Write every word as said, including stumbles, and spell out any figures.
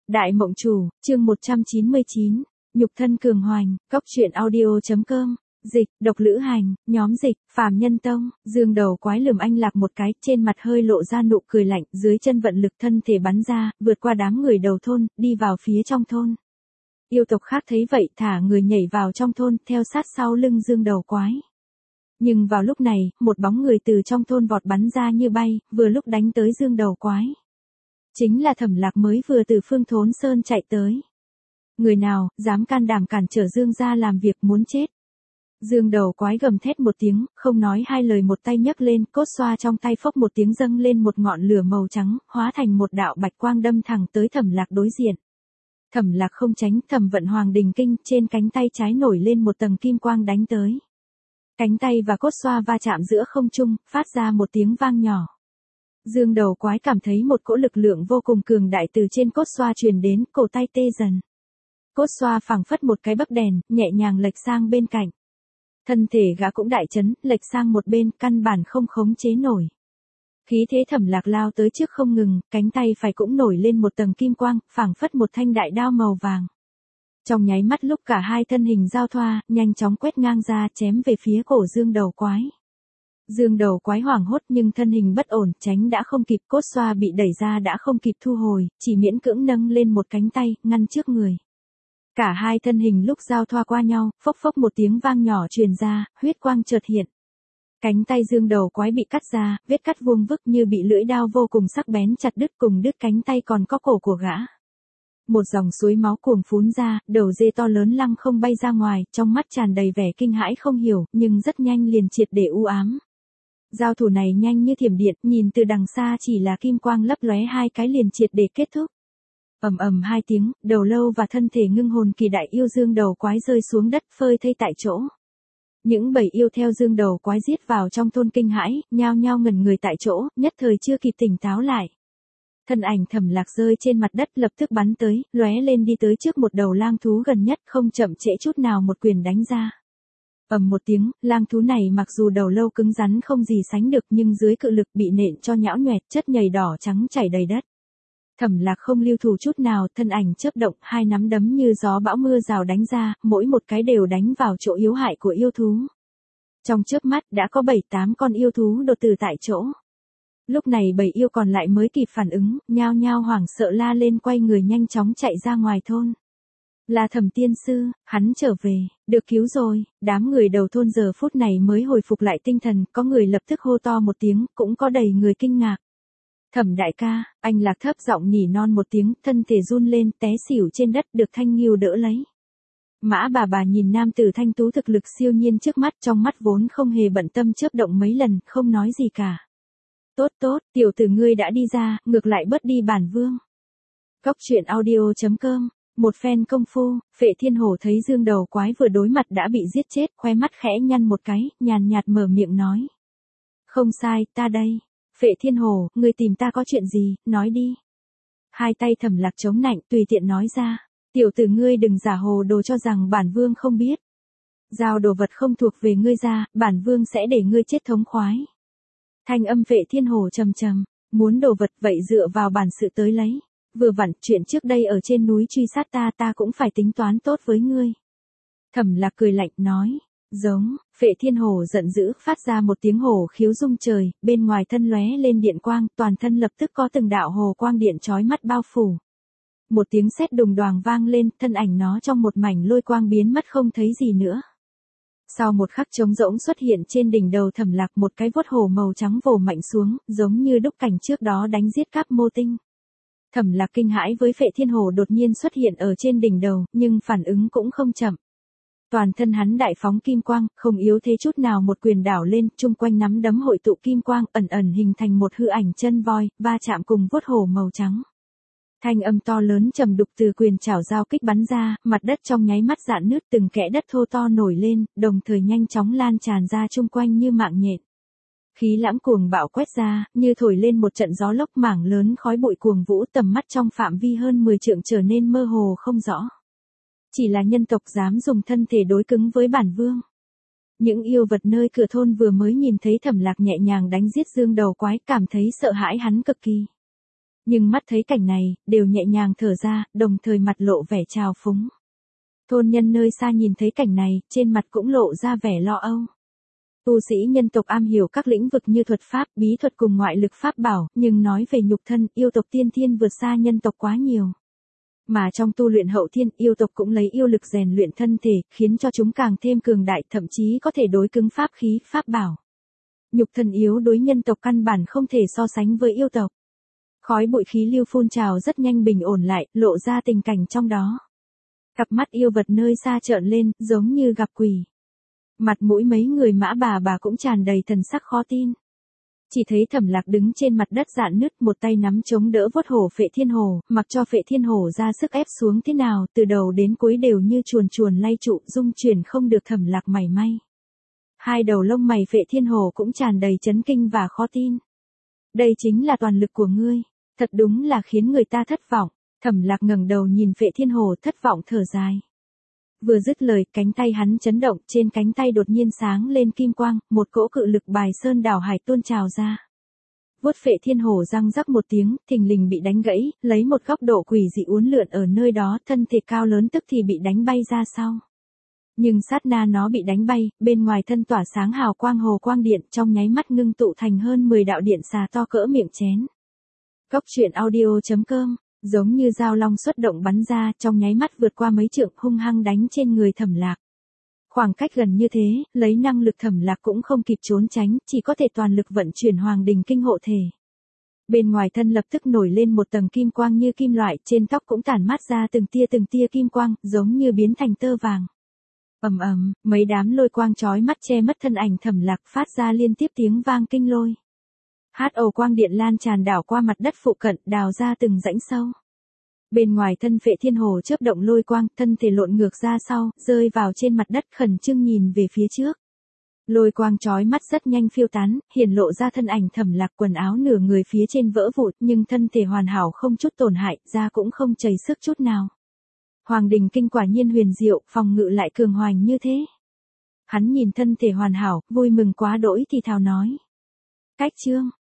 Đại Mộng Chủ, chương một trăm chín mươi chín, nhục thân cường hoành, cóc truyện audio chấm com, dịch, độc lữ hành, nhóm dịch, phàm nhân tông, dương đầu quái lườm anh Lạc một cái, trên mặt hơi lộ ra nụ cười lạnh, dưới chân vận lực thân thể bắn ra, vượt qua đám người đầu thôn, đi vào phía trong thôn. Yêu tộc khác thấy vậy thả người nhảy vào trong thôn, theo sát sau lưng dương đầu quái. Nhưng vào lúc này, một bóng người từ trong thôn vọt bắn ra như bay, vừa lúc đánh tới dương đầu quái. Chính là Thẩm Lạc mới vừa từ Phương Thốn Sơn chạy tới. Người nào, dám can đảm cản trở Dương gia làm việc muốn chết. Dương đầu quái gầm thét một tiếng, không nói hai lời một tay nhấc lên, cốt xoa trong tay phốc một tiếng dâng lên một ngọn lửa màu trắng, hóa thành một đạo bạch quang đâm thẳng tới Thẩm Lạc đối diện. Thẩm Lạc không tránh, Thẩm vận Hoàng Đình Kinh, trên cánh tay trái nổi lên một tầng kim quang đánh tới. Cánh tay và cốt xoa va chạm giữa không trung, phát ra một tiếng vang nhỏ. Dương đầu quái cảm thấy một cỗ lực lượng vô cùng cường đại từ trên cốt xoa truyền đến, cổ tay tê dần. Cốt xoa phảng phất một cái bấc đèn, nhẹ nhàng lệch sang bên cạnh. Thân thể gã cũng đại chấn, lệch sang một bên, căn bản không khống chế nổi. Khí thế Thẩm Lạc lao tới trước không ngừng, cánh tay phải cũng nổi lên một tầng kim quang, phảng phất một thanh đại đao màu vàng. Trong nháy mắt lúc cả hai thân hình giao thoa, nhanh chóng quét ngang ra, chém về phía cổ Dương đầu quái. Dương đầu quái hoảng hốt nhưng thân hình bất ổn, tránh đã không kịp, cốt xoa bị đẩy ra đã không kịp thu hồi, chỉ miễn cưỡng nâng lên một cánh tay, ngăn trước người. Cả hai thân hình lúc giao thoa qua nhau, phốc phốc một tiếng vang nhỏ truyền ra, huyết quang chợt hiện. Cánh tay Dương đầu quái bị cắt ra, vết cắt vuông vức như bị lưỡi đao vô cùng sắc bén chặt đứt, cùng đứt cánh tay còn có cổ của gã. Một dòng suối máu cuồng phún ra, đầu dê to lớn lăng không bay ra ngoài, trong mắt tràn đầy vẻ kinh hãi không hiểu, nhưng rất nhanh liền triệt để u ám. Giao thủ này nhanh như thiểm điện, nhìn từ đằng xa chỉ là kim quang lấp lóe hai cái liền triệt để kết thúc. Ầm ầm hai tiếng, đầu lâu và thân thể ngưng hồn kỳ đại yêu Dương đầu quái rơi xuống đất, phơi thây tại chỗ. Những bầy yêu theo Dương đầu quái giết vào trong thôn kinh hãi, nhao nhao ngẩn người tại chỗ, nhất thời chưa kịp tỉnh táo lại. Thân ảnh Thẩm Lạc rơi trên mặt đất lập tức bắn tới, lóe lên đi tới trước một đầu lang thú gần nhất, không chậm trễ chút nào một quyền đánh ra. Ầm một tiếng, lang thú này mặc dù đầu lâu cứng rắn không gì sánh được nhưng dưới cự lực bị nện cho nhão nhoẹt, chất nhầy đỏ trắng chảy đầy đất. Thẩm Lạc không lưu thủ chút nào, thân ảnh chớp động, hai nắm đấm như gió bão mưa rào đánh ra, mỗi một cái đều đánh vào chỗ yếu hại của yêu thú. Trong chớp mắt đã có bảy tám con yêu thú đột tử tại chỗ. Lúc này bầy yêu còn lại mới kịp phản ứng, nhao nhao hoảng sợ la lên quay người nhanh chóng chạy ra ngoài thôn. Là Thẩm tiên sư, hắn trở về, được cứu rồi, đám người đầu thôn giờ phút này mới hồi phục lại tinh thần, có người lập tức hô to một tiếng, cũng có đầy người kinh ngạc. Thẩm đại ca, anh Lạc thấp giọng nỉ non một tiếng, thân thể run lên, té xỉu trên đất, được Thanh Nghiêu đỡ lấy. Mã bà bà nhìn nam tử thanh tú thực lực siêu nhiên trước mắt, trong mắt vốn không hề bận tâm chớp động mấy lần, không nói gì cả. Tốt tốt, tiểu tử ngươi đã đi ra, ngược lại bớt đi bản vương. Cóc truyện audio chấm com, một phen công phu, Phệ Thiên Hổ thấy Dương đầu quái vừa đối mặt đã bị giết chết, khoe mắt khẽ nhăn một cái, nhàn nhạt mở miệng nói. Không sai, ta đây. Phệ Thiên Hổ, ngươi tìm ta có chuyện gì, nói đi. Hai tay Thẩm Lạc chống nạnh, tùy tiện nói ra. Tiểu tử ngươi đừng giả hồ đồ cho rằng bản vương không biết. Giao đồ vật không thuộc về ngươi ra, bản vương sẽ để ngươi chết thống khoái. Thanh âm Phệ Thiên Hổ trầm trầm, muốn đồ vật vậy dựa vào bản sự tới lấy. Vừa vặn, chuyện trước đây ở trên núi truy sát ta ta cũng phải tính toán tốt với ngươi. Thẩm Lạc cười lạnh nói, giống, Phệ Thiên Hổ giận dữ, phát ra một tiếng hổ khiếu rung trời, bên ngoài thân lóe lên điện quang, toàn thân lập tức có từng đạo hồ quang điện chói mắt bao phủ. Một tiếng sét đùng đoàng vang lên, thân ảnh nó trong một mảnh lôi quang biến mất không thấy gì nữa. Sau một khắc trống rỗng xuất hiện trên đỉnh đầu Thẩm Lạc một cái vuốt hổ màu trắng vồ mạnh xuống, giống như đúc cảnh trước đó đánh giết Cáp Mô Tinh. Thẩm Lạc kinh hãi với Phệ Thiên Hổ đột nhiên xuất hiện ở trên đỉnh đầu, nhưng phản ứng cũng không chậm. Toàn thân hắn đại phóng kim quang, không yếu thế chút nào một quyền đảo lên, chung quanh nắm đấm hội tụ kim quang, ẩn ẩn hình thành một hư ảnh chân voi, va chạm cùng vuốt hổ màu trắng. Thanh âm to lớn trầm đục từ quyền chảo giao kích bắn ra, mặt đất trong nháy mắt rạn nứt, từng kẽ đất thô to nổi lên, đồng thời nhanh chóng lan tràn ra chung quanh như mạng nhện. Khí lãng cuồng bạo quét ra, như thổi lên một trận gió lốc, mảng lớn khói bụi cuồng vũ, tầm mắt trong phạm vi hơn mười trượng trở nên mơ hồ không rõ. Chỉ là nhân tộc dám dùng thân thể đối cứng với bản vương. Những yêu vật nơi cửa thôn vừa mới nhìn thấy Thẩm Lạc nhẹ nhàng đánh giết Dương đầu quái, cảm thấy sợ hãi hắn cực kỳ. Nhưng mắt thấy cảnh này, đều nhẹ nhàng thở ra, đồng thời mặt lộ vẻ trào phúng. Thôn nhân nơi xa nhìn thấy cảnh này, trên mặt cũng lộ ra vẻ lo âu. Tu sĩ nhân tộc am hiểu các lĩnh vực như thuật pháp, bí thuật cùng ngoại lực pháp bảo, nhưng nói về nhục thân, yêu tộc tiên thiên vượt xa nhân tộc quá nhiều. Mà trong tu luyện hậu thiên, yêu tộc cũng lấy yêu lực rèn luyện thân thể, khiến cho chúng càng thêm cường đại, thậm chí có thể đối cứng pháp khí, pháp bảo. Nhục thân yếu đối nhân tộc căn bản không thể so sánh với yêu tộc. Khói bụi khí lưu phun trào rất nhanh bình ổn lại, lộ ra tình cảnh trong đó. Cặp mắt yêu vật nơi xa trợn lên, giống như gặp quỷ. Mặt mũi mấy người Mã bà bà cũng tràn đầy thần sắc khó tin. Chỉ thấy Thẩm Lạc đứng trên mặt đất rạn nứt, một tay nắm chống đỡ vốt hổ Phệ Thiên Hổ, mặc cho Phệ Thiên Hổ ra sức ép xuống thế nào, từ đầu đến cuối đều như chuồn chuồn lay trụ, dung chuyển không được Thẩm Lạc mảy may. Hai đầu lông mày Phệ Thiên Hổ cũng tràn đầy chấn kinh và khó tin. Đây chính là toàn lực của ngươi, thật đúng là khiến người ta thất vọng. Thẩm Lạc ngẩng đầu nhìn Phệ Thiên Hổ thất vọng thở dài. Vừa dứt lời, cánh tay hắn chấn động, trên cánh tay đột nhiên sáng lên kim quang, một cỗ cự lực bài sơn đảo hải tuôn trào ra. Vuốt Phệ Thiên Hổ răng rắc một tiếng, thình lình bị đánh gãy, lấy một góc độ quỷ dị uốn lượn ở nơi đó, thân thể cao lớn tức thì bị đánh bay ra sau. Nhưng sát na nó bị đánh bay, bên ngoài thân tỏa sáng hào quang hồ quang điện, trong nháy mắt ngưng tụ thành hơn mười đạo điện xà to cỡ miệng chén. Cốc truyện audio chấm com, giống như dao long xuất động bắn ra, trong nháy mắt vượt qua mấy trượng, hung hăng đánh trên người Thẩm Lạc. Khoảng cách gần như thế, lấy năng lực Thẩm Lạc cũng không kịp trốn tránh, chỉ có thể toàn lực vận chuyển Hoàng Đình Kinh hộ thể. Bên ngoài thân lập tức nổi lên một tầng kim quang như kim loại, trên tóc cũng tản mát ra từng tia từng tia kim quang, giống như biến thành tơ vàng. Ầm ầm, mấy đám lôi quang chói mắt che mất thân ảnh Thẩm Lạc, phát ra liên tiếp tiếng vang kinh lôi. Hát ồ quang điện lan tràn đảo qua mặt đất phụ cận, đào ra từng rãnh sâu. Bên ngoài thân Phệ Thiên Hổ chớp động lôi quang, thân thể lộn ngược ra sau, rơi vào trên mặt đất, khẩn trương nhìn về phía trước. Lôi quang chói mắt rất nhanh phiêu tán, hiển lộ ra thân ảnh Thẩm Lạc, quần áo nửa người phía trên vỡ vụn, nhưng thân thể hoàn hảo không chút tổn hại, da cũng không chảy xước chút nào. Hoàng Đình Kinh quả nhiên huyền diệu, phòng ngự lại cường hoành như thế. Hắn nhìn thân thể hoàn hảo, vui mừng quá đỗi thì thào nói. Cách chương